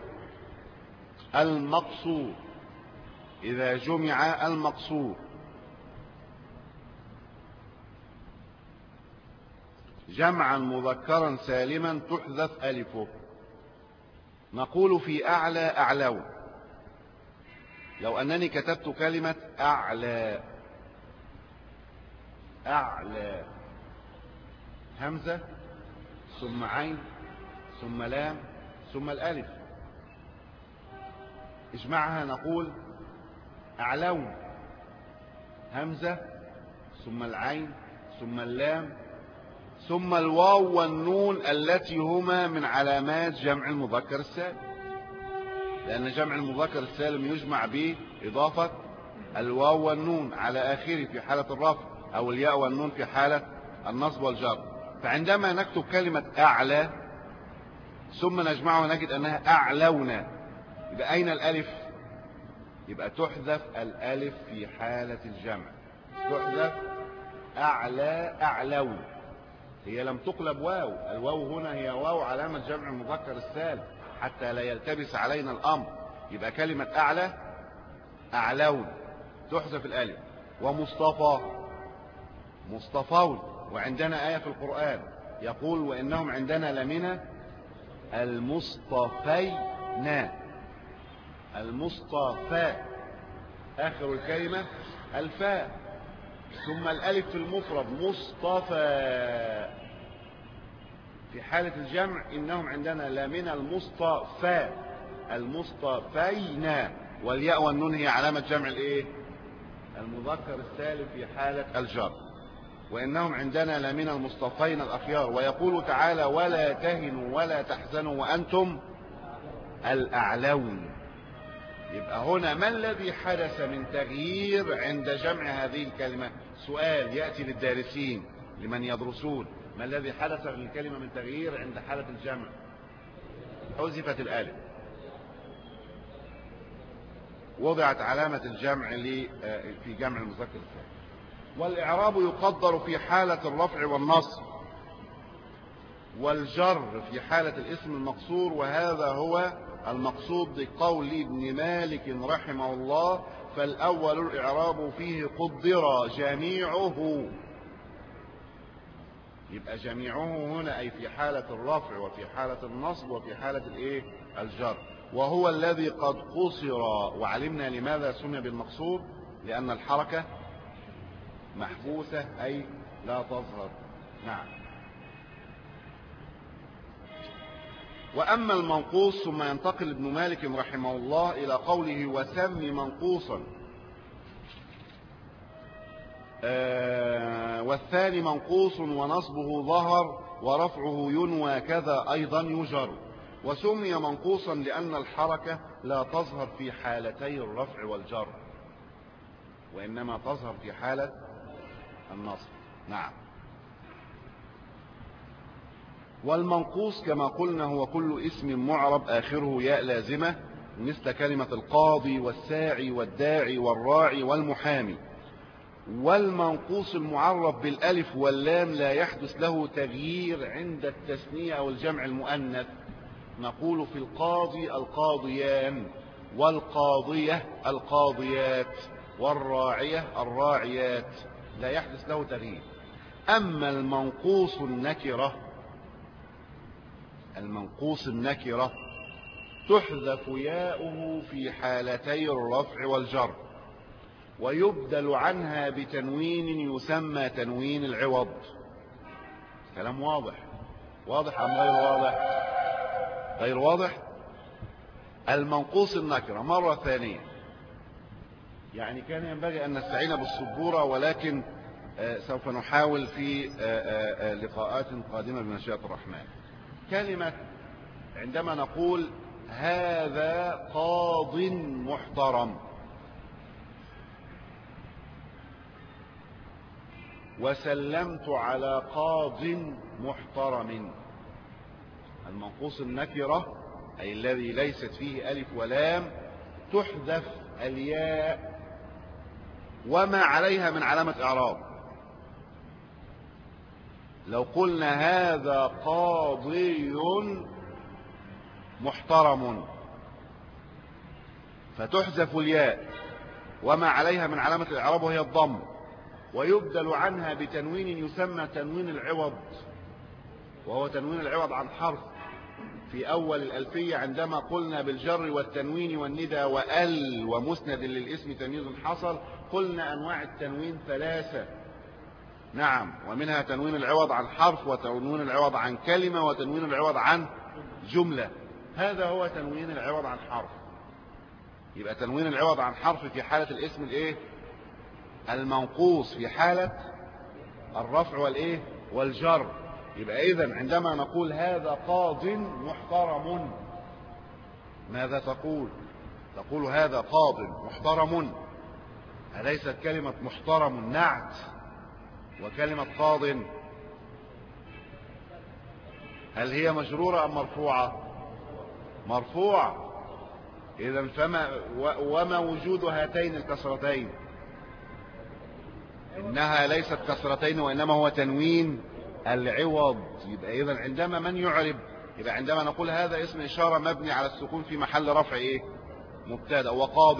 المقصور إذا جمع المقصور جمعا مذكرا سالما تحذف ألفه. نقول في أعلى أعلو. لو أنني كتبت كلمة أعلى أعلى همزة ثم عين ثم لام ثم الألف، اجمعها نقول أعلون، همزة ثم العين ثم اللام ثم الواو والنون التي هما من علامات جمع المذكر السالم، لأن جمع المذكر السالم يجمع بإضافة الواو والنون على آخره في حالة الرفع، أو الياء والنون في حالة النصب والجر. فعندما نكتب كلمة أعلى ثم نجمعها ونجد أنها أعلونا، يبقى أين الألف؟ يبقى تحذف الألف في حالة الجمع، تحذف أعلى أعلو. هي لم تقلب واو، الواو هنا هي واو علامة جمع المذكر السالم حتى لا يلتبس علينا الأمر. يبقى كلمة أعلى أعلون تحذف الألف. ومصطفى مصطفون، وعندنا آية في القرآن يقول وإنهم عندنا لمن المصطفين. المصطفى آخر الكلمة الفاء، ثم الألف في المفرد مصطفى. في حالة الجمع إنهم عندنا لمن المصطفى المصطفين، والياء والنون هي علامة جمع الإيه؟ المذكر السالم في حالة الجر. وإنهم عندنا لمن المصطفين الأخيار. ويقول تعالى ولا تهنوا ولا تحزنوا وأنتم الأعلون. يبقى هنا ما الذي حدث من تغيير عند جمع هذه الكلمة؟ سؤال يأتي للدارسين لمن يدرسون، ما الذي حدث للكلمة من تغيير عند حالة الجمع؟ حذفت الألف، وضعت علامة الجمع في جمع المذكر السالم. والإعراب يقدر في حالة الرفع والنصب والجر في حالة الاسم المقصور، وهذا هو المقصود بقول ابن مالك رحمه الله فالأول الإعراب فيه قدر جميعه. يبقى جميعه هنا أي في حالة الرفع وفي حالة النصب وفي حالة الإيه؟ الجر، وهو الذي قد قصر. وعلمنا لماذا سمي بالمقصور؟ لأن الحركة محبوسة أي لا تظهر. نعم. وأما المنقوص ثم ينتقل ابن مالك رحمه الله إلى قوله وسم منقوصا. آه والثاني منقوص ونصبه ظهر ورفعه ينوى كذا أيضا يجر. وسمي منقوصا لأن الحركة لا تظهر في حالتي الرفع والجر، وإنما تظهر في حالة النصب. نعم. والمنقوص كما قلنا هو كل اسم معرب آخره ياء لازمة، مثل كلمة القاضي والساعي والداعي والراعي والمحامي. والمنقوص المعرب بالألف واللام لا يحدث له تغيير عند التثنية أو الجمع المؤنث. نقول في القاضي القاضيان، والقاضية القاضيات، والراعية الراعيات، لا يحدث له تغيير. أما المنقوص النكرة المنقوص النكرة تحذف ياؤه في حالتي الرفع والجر، ويبدل عنها بتنوين يسمى تنوين العوض. كلام واضح؟ واضح أم غير واضح؟ غير واضح. المنقوص النكرة مرة ثانية، يعني كان ينبغي أن نستعين بالسبورة، ولكن سوف نحاول في لقاءات قادمة بمشيئة الرحمن. كلمة عندما نقول هذا قاض محترم وسلمت على قاض محترم، المنقوص النكرة أي الذي ليست فيه ألف ولام تحذف الياء وما عليها من علامة إعراب. لو قلنا هذا قاضي محترم فتحذف الياء وما عليها من علامة الإعراب وهي الضم، ويبدل عنها بتنوين يسمى تنوين العوض، وهو تنوين العوض عن حرف في أول الألفية عندما قلنا بالجر والتنوين والندى وأل ومسند للاسم تمييز حصل، قلنا أنواع التنوين ثلاثة. نعم، ومنها تنوين العوض عن حرف، وتنوين العوض عن كلمة، وتنوين العوض عن جملة. هذا هو تنوين العوض عن حرف. يبقى تنوين العوض عن حرف في حالة الاسم الايه؟ المنقوص، في حالة الرفع والايه؟ والجر. يبقى إذن عندما نقول هذا قاض محترم ماذا تقول؟ تقول هذا قاض محترم. أليست كلمة محترم نعت؟ وكلمة قاض هل هي مجرورة أم مرفوعة؟ مرفوعة. إذن فما وما وجود هاتين الكسرتين؟ إنها ليست كسرتين وإنما هو تنوين العوض. يبقى إذن عندما من يعرب، يبقى عندما نقول هذا اسم إشارة مبني على السكون في محل رفع إيه؟ مبتدأ. وقاض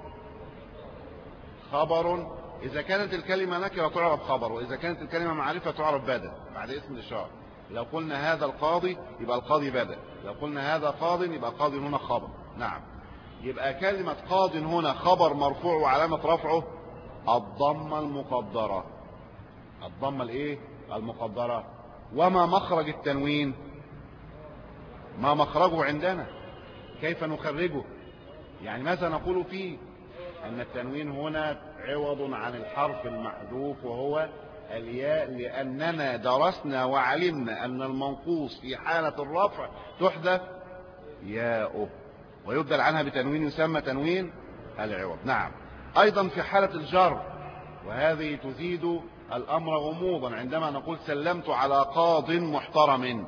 خبر، إذا كانت الكلمة نكرة تعرف خبر، وإذا كانت الكلمة معرفة تعرف بدل بعد اسم الإشارة. لو قلنا هذا القاضي يبقى القاضي بدل، لو قلنا هذا قاض يبقى قاضي هنا خبر. نعم. يبقى كلمة قاض هنا خبر مرفوع وعلامة رفعه الضمة المقدرة. الضمة الايه؟ المقدرة. وما مخرج التنوين؟ ما مخرجه عندنا، كيف نخرجه؟ يعني ماذا نقول فيه؟ أن التنوين هنا عوض عن الحرف المحذوف وهو الياء، لأننا درسنا وعلمنا أن المنقوص في حالة الرفع تحذف ياؤه ويبدل عنها بتنوين يسمى تنوين العوض. نعم. أيضا في حالة الجر، وهذه تزيد الأمر غموضا، عندما نقول سلمت على قاض محترم،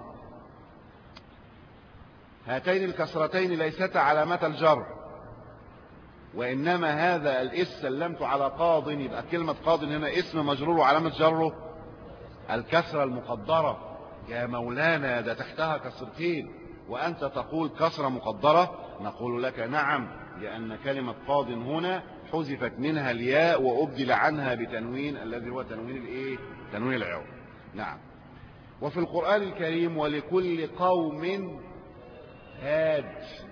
هاتين الكسرتين ليستا علامة الجر، وإنما هذا الاسم سلمت على قاض، يبقى كلمة قاض هنا اسم مجرور وعلامة جره الكسرة المقدرة. يا مولانا ده تحتها كسرتين وأنت تقول كسرة مقدرة، نقول لك نعم، لأن كلمة قاض هنا حذفت منها الياء وأبدل عنها بتنوين الذي هو تنوين الايه؟ تنوين العوض. نعم. وفي القرآن الكريم ولكل قوم هاد،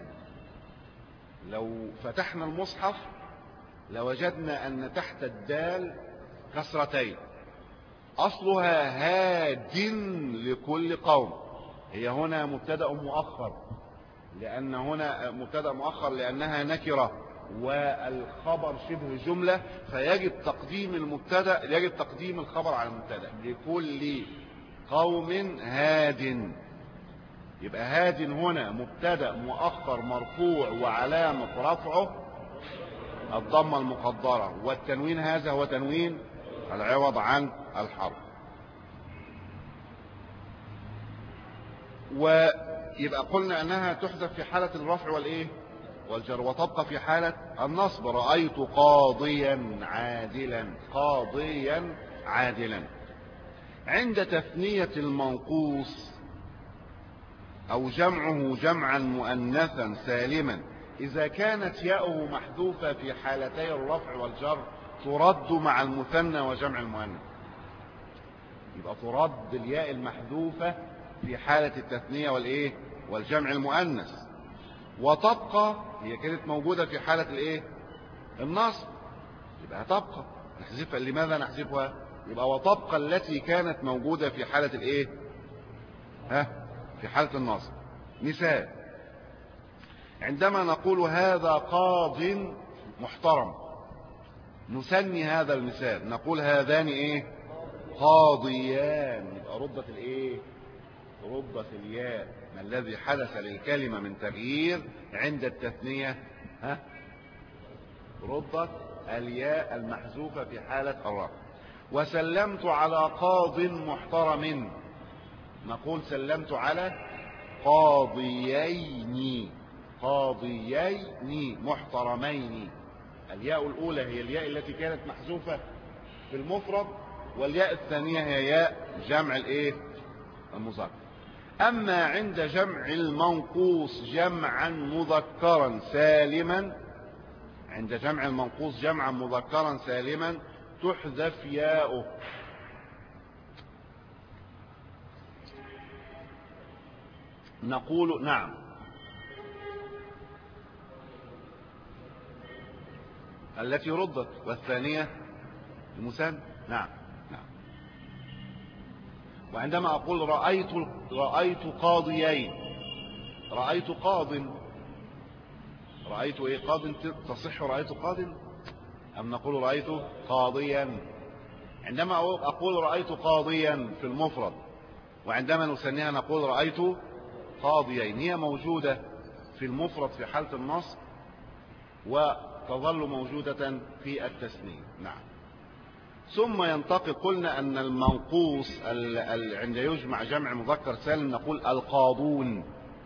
لو فتحنا المصحف لوجدنا أن تحت الدال كسرتين، أصلها هاد لكل قوم، هي هنا مبتدأ مؤخر، لأن هنا مبتدأ مؤخر لأنها نكرة والخبر شبه جملة، فيجب تقديم المبتدأ، يجب تقديم الخبر على المبتدأ. لكل قوم هاد، يبقى هاد هنا مبتدأ مؤخر مرفوع وعلامة رفعه الضمة المقدرة، والتنوين هذا هو تنوين العوض عن الحرف. ويبقى قلنا أنها تحذف في حالة الرفع والإيه؟ والجر، وتبقى في حالة النصب. رأيت قاضيا عادلا، قاضيا عادلا. عند تثنية المنقوص أو جمعه جمعا مؤنثا سالما، إذا كانت ياؤه محذوفة في حالتي الرفع والجر ترد مع المثنى وجمع المؤنث، يبقى ترد الياء المحذوفة في حالة التثنية والإيه؟ والجمع المؤنث، وتبقى هي كانت موجودة في حالة الإيه؟ النصب، يبقى تبقى نحذفها. لماذا نحذفها؟ يبقى وتبقى التي كانت موجودة في حالة الإيه؟ ها؟ في حالة النصب. مثال: عندما نقول هذا قاض محترم، نسمي هذا المثال نقول هذان ايه؟ قاضيان، يبقى ردت الايه؟ ردت الياء. ما الذي حدث للكلمة من تغيير عند التثنية؟ ها؟ ردت الياء المحذوفة في حالة الرفع. وسلمت على قاض محترم، نقول سلمت على قاضيين، قاضيين محترمين. الياء الأولى هي الياء التي كانت محذوفة في المفرد، والياء الثانية هي ياء جمع الايه؟ المذكر. أما عند جمع المنقوص جمعا مذكرا سالما، عند جمع المنقوص جمعا مذكرا سالما تحذف ياؤه. نقول نعم. التي ردت، والثانية المثنى. نعم نعم. وعندما أقول رأيت رأيت قاضيين، رأيت قاض، رأيت إيه؟ قاض، تصح رأيت قاض أم نقول رأيت قاضيا؟ عندما أقول رأيت قاضيا في المفرد، وعندما نثنيها نقول رأيت قاضيين، هي موجودة في المفرد في حالة النصب وتظل موجودة في التثنية. نعم. ثم ينتقل، قلنا أن المنقوص عند يجمع جمع مذكر سالم نقول القاضون،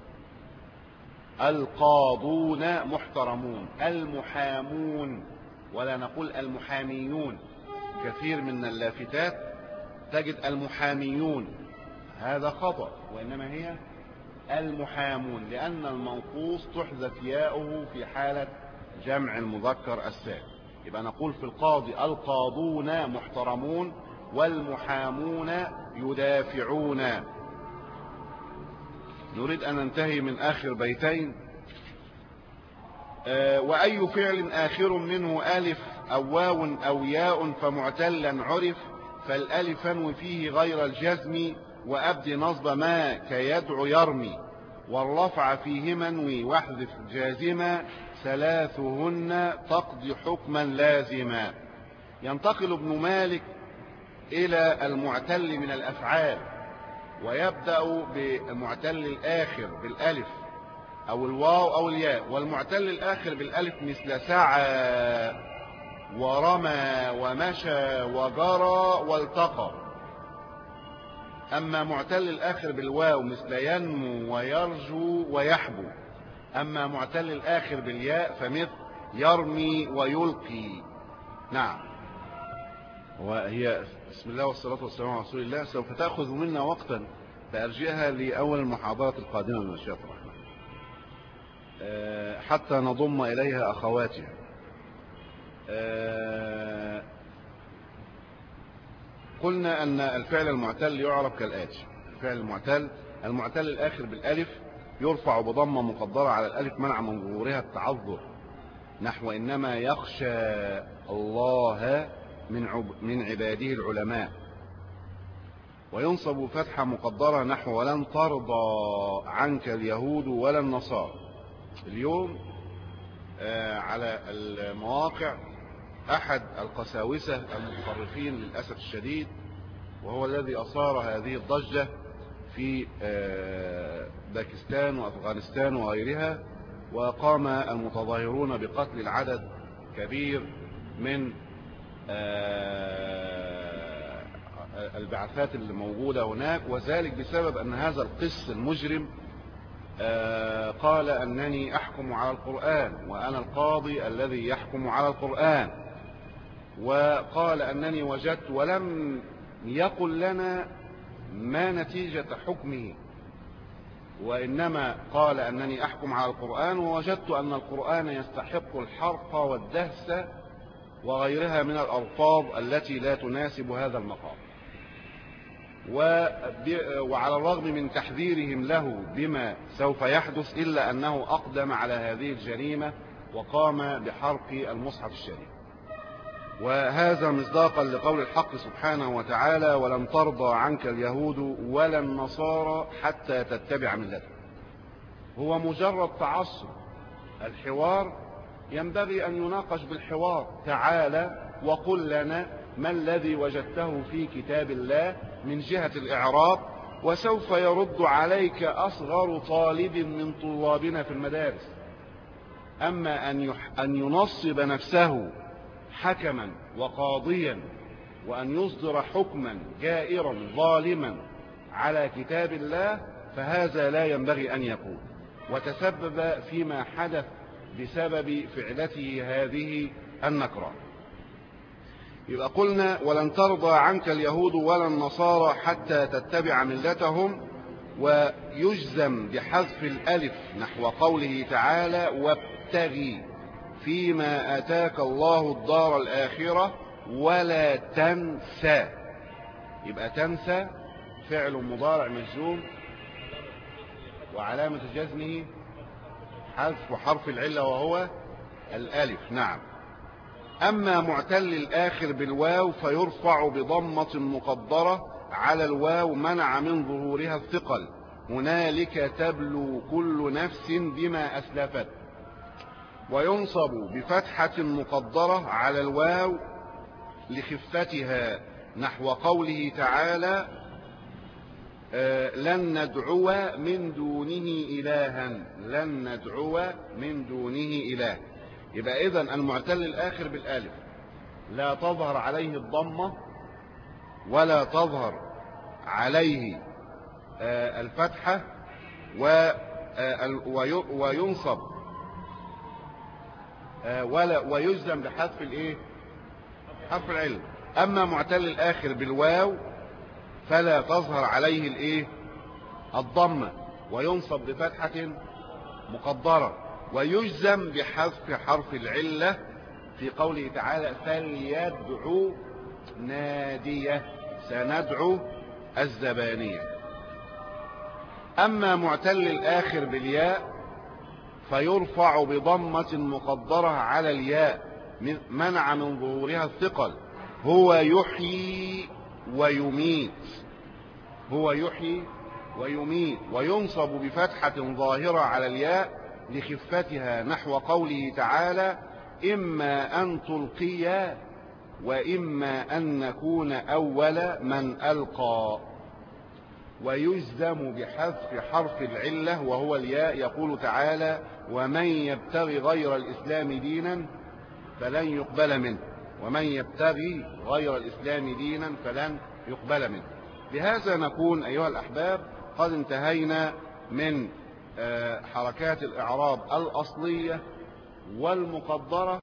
القاضون محترمون، المحامون، ولا نقول المحاميون. كثير من اللافتات تجد المحاميون، هذا خطأ، وإنما هي المحامون، لأن المنقوص تحذف ياؤه في حالة جمع المذكر السالم. يبقى نقول في القاضي القاضون محترمون، والمحامون يدافعون. نريد أن ننتهي من آخر بيتين. آه وأي فعل آخر منه ألف أو واو أو ياء فمعتلا عرف، فالألف انو فيه غير الجزم، وأبد نصب ما كيدعو يرمي، والرفع فيهما انوي واحذف جازما، ثلاثهن تقضي حكما لازما. ينتقل ابن مالك إلى المعتل من الأفعال، ويبدأ بالمعتل الآخر بالألف أو الواو أو الياء. والمعتل الآخر بالألف مثل سعى ورمى ومشى وجرى والتقى. أما معتل الآخر بالواو مثل ينمو ويرجو ويحبو. أما معتل الآخر بالياء فمثل يرمي ويلقي. نعم. وهي بسم الله والصلاة والسلام على رسول الله سوف تأخذ منا وقتا، فأرجئها لأول المحاضرة القادمة من مشيئة الرحمن حتى نضم إليها أخواتها. قلنا أن الفعل المعتل يعرف كالآتي. الفعل المعتل المعتل الآخر بالألف يرفع بضمة مقدرة على الألف منع من ظهورها التعذر، نحو إنما يخشى الله من من عباده العلماء. وينصب فتحة مقدرة نحو ولن ترضى عنك اليهود ولا النصارى. اليوم على المواقع أحد القساوسة المتطرفين للأسف الشديد، وهو الذي أثار هذه الضجة في باكستان وأفغانستان وغيرها، وقام المتظاهرون بقتل العدد كبير من البعثات اللي موجودة هناك، وذلك بسبب أن هذا القس المجرم قال أنني أحكم على القرآن وأنا القاضي الذي يحكم على القرآن، وقال أنني وجدت، ولم يقل لنا ما نتيجة حكمه، وإنما قال أنني أحكم على القرآن ووجدت أن القرآن يستحق الحرق والدهس وغيرها من الألفاظ التي لا تناسب هذا المقام. وعلى الرغم من تحذيرهم له بما سوف يحدث إلا أنه أقدم على هذه الجريمة وقام بحرق المصحف الشريف. وهذا مصداقا لقول الحق سبحانه وتعالى ولن ترضى عنك اليهود ولا النصارى حتى تتبع ملتهم. هو مجرد تعصب. الحوار ينبغي أن يناقش بالحوار. تعالى وقل لنا ما الذي وجدته في كتاب الله من جهة الإعراب، وسوف يرد عليك أصغر طالب من طلابنا في المدارس. أما أن ينصب نفسه حكما وقاضيا وأن يصدر حكما جائرا ظالما على كتاب الله، فهذا لا ينبغي أن يكون، وتسبب فيما حدث بسبب فعلته هذه النكرة. يبقى قلنا ولن ترضى عنك اليهود ولا النصارى حتى تتبع ملتهم، ويجزم بحذف الألف نحو قوله تعالى وابتغي فيما آتاك الله الدار الآخرة ولا تنسى. يبقى تنسى فعل مضارع مجزوم وعلامة جزمه حذف حرف العلة وهو الألف. نعم. أما معتل الآخر بالواو فيرفع بضمة مقدرة على الواو منع من ظهورها الثقل، هنالك تبلو كل نفس بما أسلفت. وينصب بفتحة مقدرة على الواو لخفتها نحو قوله تعالى لن ندعو من دونه إلها. لن ندعو من دونه إله. يبقى إذن المعتل الآخر بالآلف لا تظهر عليه الضمة ولا تظهر عليه الفتحة، وينصب ولا ويجزم بحذف الايه حرف العلة. أما معتل الآخر بالواو فلا تظهر عليه الايه الضمة، وينصب بفتحة مقدرة، ويجزم بحذف حرف العلة في قوله تعالى فليدعو ناديه. سندعو الزبانية. أما معتل الآخر بالياء فيرفع بضمة مقدرة على الياء منع من ظهورها الثقل. هو يحيي ويميت، هو يحيي ويميت، وينصب بفتحة ظاهرة على الياء لخفتها، نحو قوله تعالى إما أن تلقي وإما أن نكون أول من ألقى. ويجزم بحذف حرف العلة وهو الياء، يقول تعالى ومن يبتغي غير الإسلام دينا فلن يقبل منه، ومن يبتغي غير الإسلام دينا فلن يقبل منه. بهذا نكون أيها الأحباب قد انتهينا من حركات الإعراب الأصلية والمقدرة.